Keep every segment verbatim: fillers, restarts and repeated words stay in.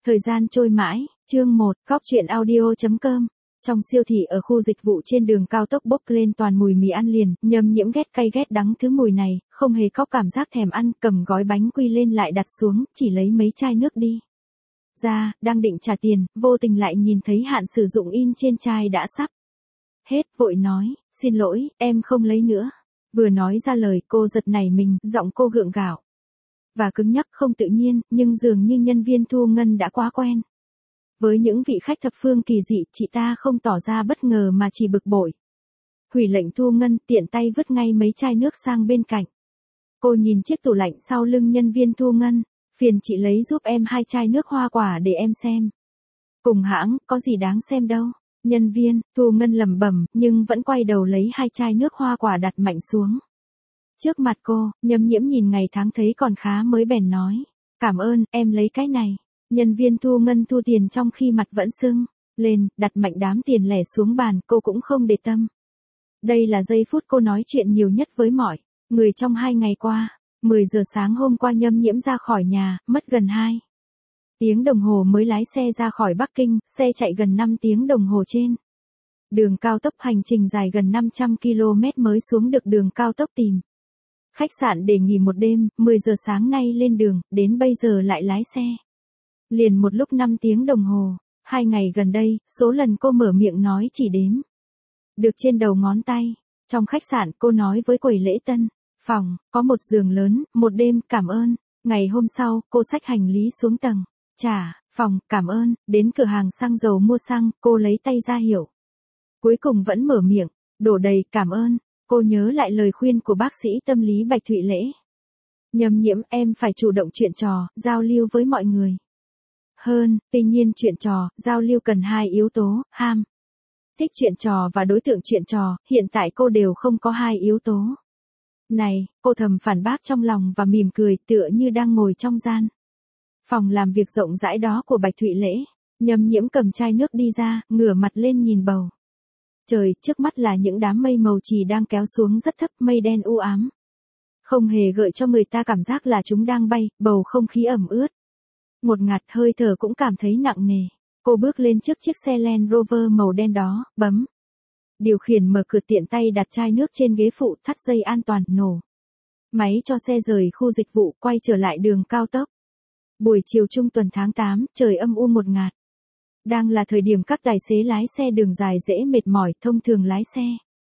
Thời gian trôi mãi, chương một, góc truyện audio chấm com. Trong siêu thị ở khu dịch vụ trên đường cao tốc bốc lên toàn mùi mì ăn liền, Nhâm Nhiễm ghét cay ghét đắng thứ mùi này, không hề có cảm giác thèm ăn, cầm gói bánh quy lên lại đặt xuống, chỉ lấy mấy chai nước đi ra, đang định trả tiền, vô tình lại nhìn thấy hạn sử dụng in trên chai đã sắp hết, vội nói, xin lỗi, em không lấy nữa. Vừa nói ra lời cô giật nảy mình, giọng cô gượng gạo và cứng nhắc không tự nhiên, nhưng dường như nhân viên thu ngân đã quá quen với những vị khách thập phương kỳ dị, chị ta không tỏ ra bất ngờ mà chỉ bực bội. Hủy lệnh thu ngân, tiện tay vứt ngay mấy chai nước sang bên cạnh. Cô nhìn chiếc tủ lạnh sau lưng nhân viên thu ngân, phiền chị lấy giúp em hai chai nước hoa quả để em xem. Cùng hãng, có gì đáng xem đâu. Nhân viên thu ngân lẩm bẩm, nhưng vẫn quay đầu lấy hai chai nước hoa quả đặt mạnh xuống trước mặt cô. Nhâm Nhiễm nhìn ngày tháng thấy còn khá mới bèn nói, cảm ơn, em lấy cái này. Nhân viên thu ngân thu tiền trong khi mặt vẫn sưng lên, đặt mạnh đám tiền lẻ xuống bàn, cô cũng không để tâm. Đây là giây phút cô nói chuyện nhiều nhất với mọi người trong hai ngày qua. mười giờ sáng hôm qua Nhâm Nhiễm ra khỏi nhà, mất gần hai tiếng đồng hồ mới lái xe ra khỏi Bắc Kinh, xe chạy gần năm tiếng đồng hồ trên đường cao tốc, hành trình dài gần năm trăm ki lô mét mới xuống được đường cao tốc tìm khách sạn để nghỉ một đêm. Mười giờ sáng nay lên đường, đến bây giờ lại lái xe liền một lúc năm tiếng đồng hồ. Hai ngày gần đây, số lần cô mở miệng nói chỉ đếm được trên đầu ngón tay. Trong khách sạn, cô nói với quầy lễ tân phòng, có một giường lớn, một đêm, cảm ơn. Ngày hôm sau, cô xách hành lý xuống tầng trả phòng, cảm ơn. Đến cửa hàng xăng dầu mua xăng, cô lấy tay ra hiệu. Cuối cùng vẫn mở miệng đổ đầy, cảm ơn. Cô nhớ lại lời khuyên của bác sĩ tâm lý Bạch Thụy Lễ. Nhâm Nhiễm, em phải chủ động chuyện trò, giao lưu với mọi người hơn. Tuy nhiên chuyện trò, giao lưu cần hai yếu tố, ham thích chuyện trò và đối tượng chuyện trò. Hiện tại cô đều không có hai yếu tố này. Cô thầm phản bác trong lòng và mỉm cười, tựa như đang ngồi trong gian phòng làm việc rộng rãi đó của Bạch Thụy Lễ. Nhâm Nhiễm cầm chai nước đi ra, ngửa mặt lên nhìn bầu trời, trước mắt là những đám mây màu chì đang kéo xuống rất thấp, mây đen u ám, không hề gợi cho người ta cảm giác là chúng đang bay. Bầu không khí ẩm ướt, ngột ngạt, hơi thở cũng cảm thấy nặng nề. Cô bước lên trước chiếc xe Land Rover màu đen đó, bấm điều khiển, mở cửa, tiện tay đặt chai nước trên ghế phụ, thắt dây an toàn, nổ máy cho xe rời khu dịch vụ, quay trở lại đường cao tốc. Buổi chiều trung tuần tháng tám, trời âm u một ngạt. Đang là thời điểm các tài xế lái xe đường dài dễ mệt mỏi, thông thường lái xe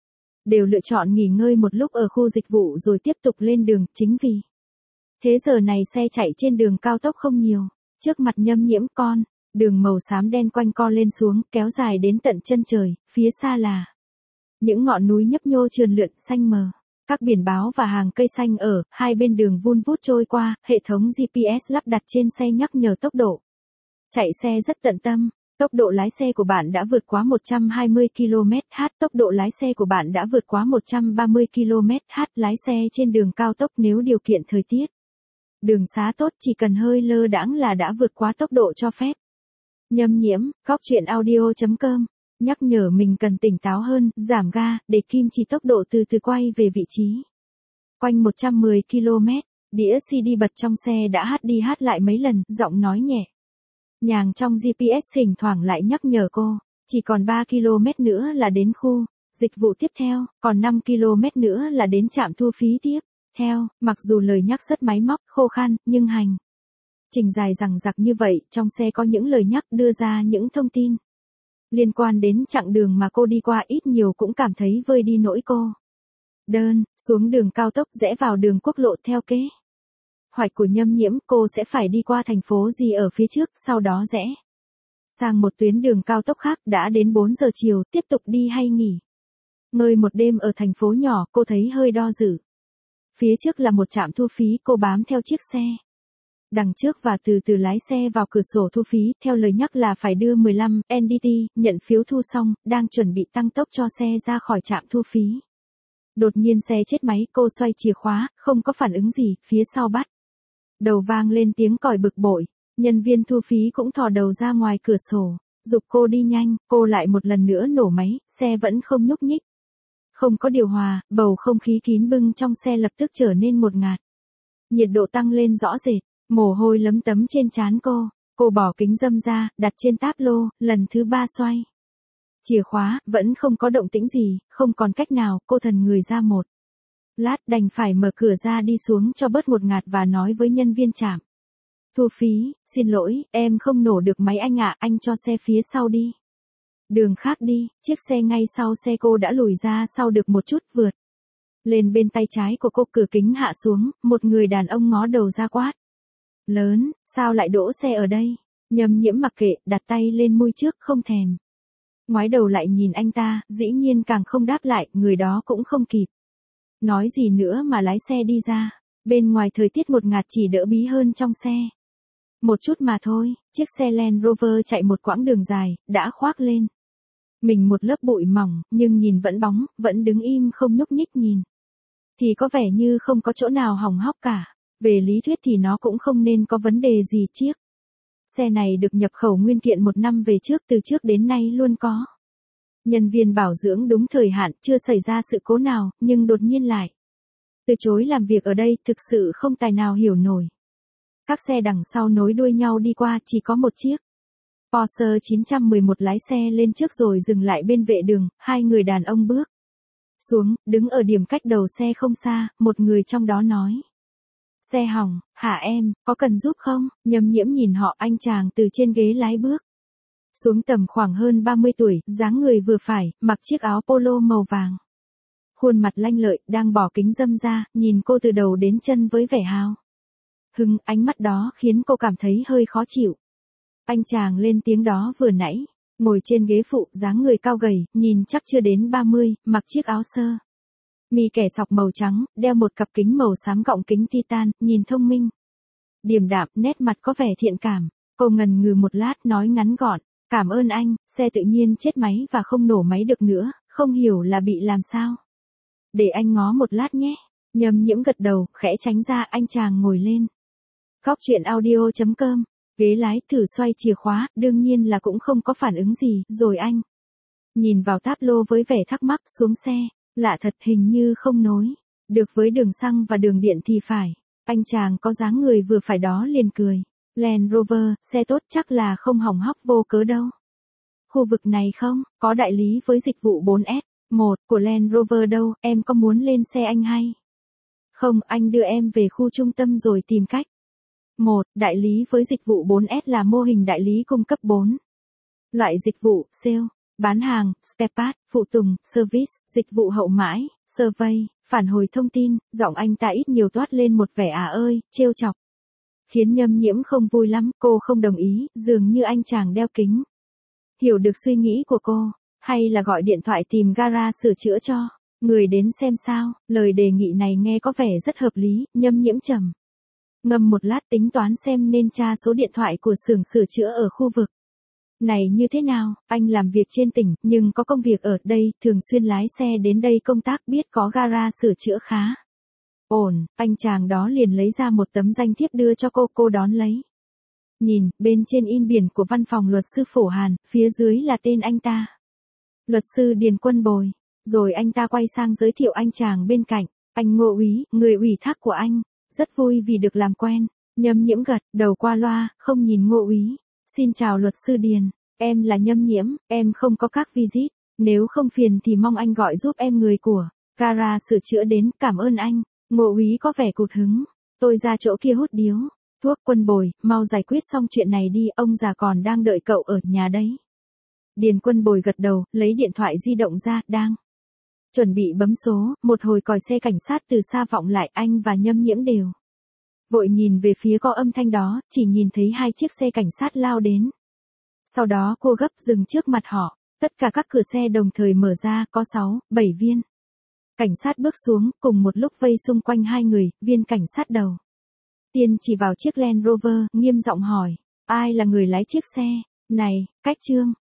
đều lựa chọn nghỉ ngơi một lúc ở khu dịch vụ rồi tiếp tục lên đường. Chính vì thế giờ này xe chạy trên đường cao tốc không nhiều. Trước mặt Nhâm Nhiễm, con đường màu xám đen quanh co lên xuống, kéo dài đến tận chân trời. Phía xa là những ngọn núi nhấp nhô trườn lượn, xanh mờ. Các biển báo và hàng cây xanh ở hai bên đường vun vút trôi qua. Hệ thống giê pê ét lắp đặt trên xe nhắc nhở tốc độ chạy xe rất tận tâm. Tốc độ lái xe của bạn đã vượt quá một trăm hai mươi ki lô mét trên giờ. Tốc độ lái xe của bạn đã vượt quá một trăm ba mươi ki lô mét trên giờ. Lái xe trên đường cao tốc nếu điều kiện thời tiết đường xá tốt, chỉ cần hơi lơ đãng là đã vượt quá tốc độ cho phép. Nhâm Nhiễm, góc truyện audio chấm com, nhắc nhở mình cần tỉnh táo hơn, giảm ga, để kim chỉ tốc độ từ từ quay về vị trí quanh một trăm mười ki lô mét. Đĩa xê đê bật trong xe đã hát đi hát lại mấy lần, giọng nói nhẹ nhàng trong giê pê ét thỉnh thoảng lại nhắc nhở cô, chỉ còn ba ki lô mét nữa là đến khu dịch vụ tiếp theo, còn năm ki lô mét nữa là đến trạm thu phí tiếp theo. Mặc dù lời nhắc rất máy móc, khô khan, nhưng hành trình dài dằng dặc như vậy, trong xe có những lời nhắc đưa ra những thông tin liên quan đến chặng đường mà cô đi qua, ít nhiều cũng cảm thấy vơi đi nỗi cô đơn. Xuống đường cao tốc, rẽ vào đường quốc lộ theo kế hoạch của Nhâm Nhiễm, cô sẽ phải đi qua thành phố gì ở phía trước, sau đó rẽ sang một tuyến đường cao tốc khác. Đã đến bốn giờ chiều, tiếp tục đi hay nghỉ ngơi một đêm ở thành phố nhỏ, cô thấy hơi do dự. Phía trước là một trạm thu phí, cô bám theo chiếc xe đằng trước và từ từ lái xe vào cửa sổ thu phí. Theo lời nhắc là phải đưa mười lăm en đê tê, nhận phiếu thu xong, đang chuẩn bị tăng tốc cho xe ra khỏi trạm thu phí. Đột nhiên xe chết máy, cô xoay chìa khóa, không có phản ứng gì, phía sau bắt đầu vang lên tiếng còi bực bội. Nhân viên thu phí cũng thò đầu ra ngoài cửa sổ, giục cô đi nhanh. Cô lại một lần nữa nổ máy, xe vẫn không nhúc nhích. Không có điều hòa, bầu không khí kín bưng trong xe lập tức trở nên một ngạt. Nhiệt độ tăng lên rõ rệt, mồ hôi lấm tấm trên trán cô. Cô bỏ kính râm ra, đặt trên táp lô, lần thứ ba xoay. Chìa khóa, vẫn không có động tĩnh gì, không còn cách nào, cô thần người ra một lát đành phải mở cửa ra đi xuống cho bớt ngột ngạt và nói với nhân viên trạm thu phí, xin lỗi, em không nổ được máy anh ạ, anh cho xe phía sau đi. Đường khác đi, chiếc xe ngay sau xe cô đã lùi ra sau được một chút vượt. Lên bên tay trái của cô, cửa kính hạ xuống, một người đàn ông ngó đầu ra quát. Lớn, sao lại đỗ xe ở đây? Nhâm Nhiễm mặc kệ, đặt tay lên môi trước không thèm. Ngoái đầu lại nhìn anh ta, dĩ nhiên càng không đáp lại, người đó cũng không kịp nói gì nữa mà lái xe đi ra. Bên ngoài thời tiết ngột ngạt chỉ đỡ bí hơn trong xe. Một chút mà thôi, chiếc xe Land Rover chạy một quãng đường dài, đã khoác lên mình một lớp bụi mỏng, nhưng nhìn vẫn bóng, vẫn đứng im không nhúc nhích nhìn. Thì có vẻ như không có chỗ nào hỏng hóc cả. Về lý thuyết thì nó cũng không nên có vấn đề gì chiếc. Xe này được nhập khẩu nguyên kiện một năm về trước, từ trước đến nay luôn có. Nhân viên bảo dưỡng đúng thời hạn, chưa xảy ra sự cố nào, nhưng đột nhiên lại từ chối làm việc ở đây, thực sự không tài nào hiểu nổi. Các xe đằng sau nối đuôi nhau đi qua, chỉ có một chiếc Porsche chín một một lái xe lên trước rồi dừng lại bên vệ đường, hai người đàn ông bước xuống, đứng ở điểm cách đầu xe không xa, một người trong đó nói. Xe hỏng, hả em, có cần giúp không? Nhâm Nhiễm nhìn họ, anh chàng từ trên ghế lái bước xuống, tầm khoảng hơn ba mươi tuổi, dáng người vừa phải, mặc chiếc áo polo màu vàng. Khuôn mặt lanh lợi, đang bỏ kính râm ra, nhìn cô từ đầu đến chân với vẻ hào hứng, ánh mắt đó khiến cô cảm thấy hơi khó chịu. Anh chàng lên tiếng đó vừa nãy, ngồi trên ghế phụ, dáng người cao gầy, nhìn chắc chưa đến ba mươi, mặc chiếc áo sơ mi kẻ sọc màu trắng, đeo một cặp kính màu xám gọng kính titan, nhìn thông minh, điềm đạm, nét mặt có vẻ thiện cảm. Cô ngần ngừ một lát nói ngắn gọn. Cảm ơn anh, xe tự nhiên chết máy và không nổ máy được nữa, không hiểu là bị làm sao. Để anh ngó một lát nhé. Nhâm Nhiễm gật đầu, khẽ tránh ra, anh chàng ngồi lên. Góc chuyện audio chấm com, ghế lái, thử xoay chìa khóa, đương nhiên là cũng không có phản ứng gì, rồi anh nhìn vào táp lô với vẻ thắc mắc, xuống xe, lạ thật, hình như không nối được với đường xăng và đường điện thì phải. Anh chàng có dáng người vừa phải đó liền cười. Land Rover, xe tốt chắc là không hỏng hóc vô cớ đâu. Khu vực này không, có đại lý với dịch vụ bốn S một của Land Rover đâu, em có muốn lên xe anh hay? Không, anh đưa em về khu trung tâm rồi tìm cách. một Đại lý với dịch vụ bốn S là mô hình đại lý cung cấp bốn loại dịch vụ: sale, bán hàng, spare part, phụ tùng, service, dịch vụ hậu mãi, survey, phản hồi thông tin. Giọng anh ta ít nhiều toát lên một vẻ à ơi, trêu chọc, khiến Nhâm Nhiễm không vui lắm. Cô không đồng ý, dường như anh chàng đeo kính hiểu được suy nghĩ của cô, hay là gọi điện thoại tìm gara sửa chữa cho người đến xem sao. Lời đề nghị này nghe có vẻ rất hợp lý. Nhâm Nhiễm trầm ngâm một lát, tính toán xem nên tra số điện thoại của xưởng sửa chữa ở khu vực này như thế nào. Anh làm việc trên tỉnh, nhưng có công việc ở đây, thường xuyên lái xe đến đây công tác, biết có gara sửa chữa khá ổn. Anh chàng đó liền lấy ra một tấm danh thiếp đưa cho cô, cô đón lấy. Nhìn, bên trên in biển của văn phòng luật sư Phổ Hàn, phía dưới là tên anh ta. Luật sư Điền Quân Bồi. Rồi anh ta quay sang giới thiệu anh chàng bên cạnh. Anh Ngô úy, người ủy thác của anh. Rất vui vì được làm quen. Nhâm Nhiễm gật đầu qua loa, không nhìn Ngô úy. Xin chào luật sư Điền. Em là Nhâm Nhiễm, em không có các visit. Nếu không phiền thì mong anh gọi giúp em người của gara sửa chữa đến, cảm ơn anh. Ngô úy có vẻ cụt hứng. Tôi ra chỗ kia hút điếu thuốc. Quân Bồi, mau giải quyết xong chuyện này đi, ông già còn đang đợi cậu ở nhà đấy. Điền Quân Bồi gật đầu, lấy điện thoại di động ra, đang chuẩn bị bấm số. Một hồi còi xe cảnh sát từ xa vọng lại, anh và Nhâm Nhiễm đều vội nhìn về phía có âm thanh đó, chỉ nhìn thấy hai chiếc xe cảnh sát lao đến. Sau đó cô gấp dừng trước mặt họ, tất cả các cửa xe đồng thời mở ra, có sáu, bảy viên cảnh sát bước xuống, cùng một lúc vây xung quanh hai người. Viên cảnh sát đầu tiên chỉ vào chiếc Land Rover, nghiêm giọng hỏi, ai là người lái chiếc xe này? Cách Trương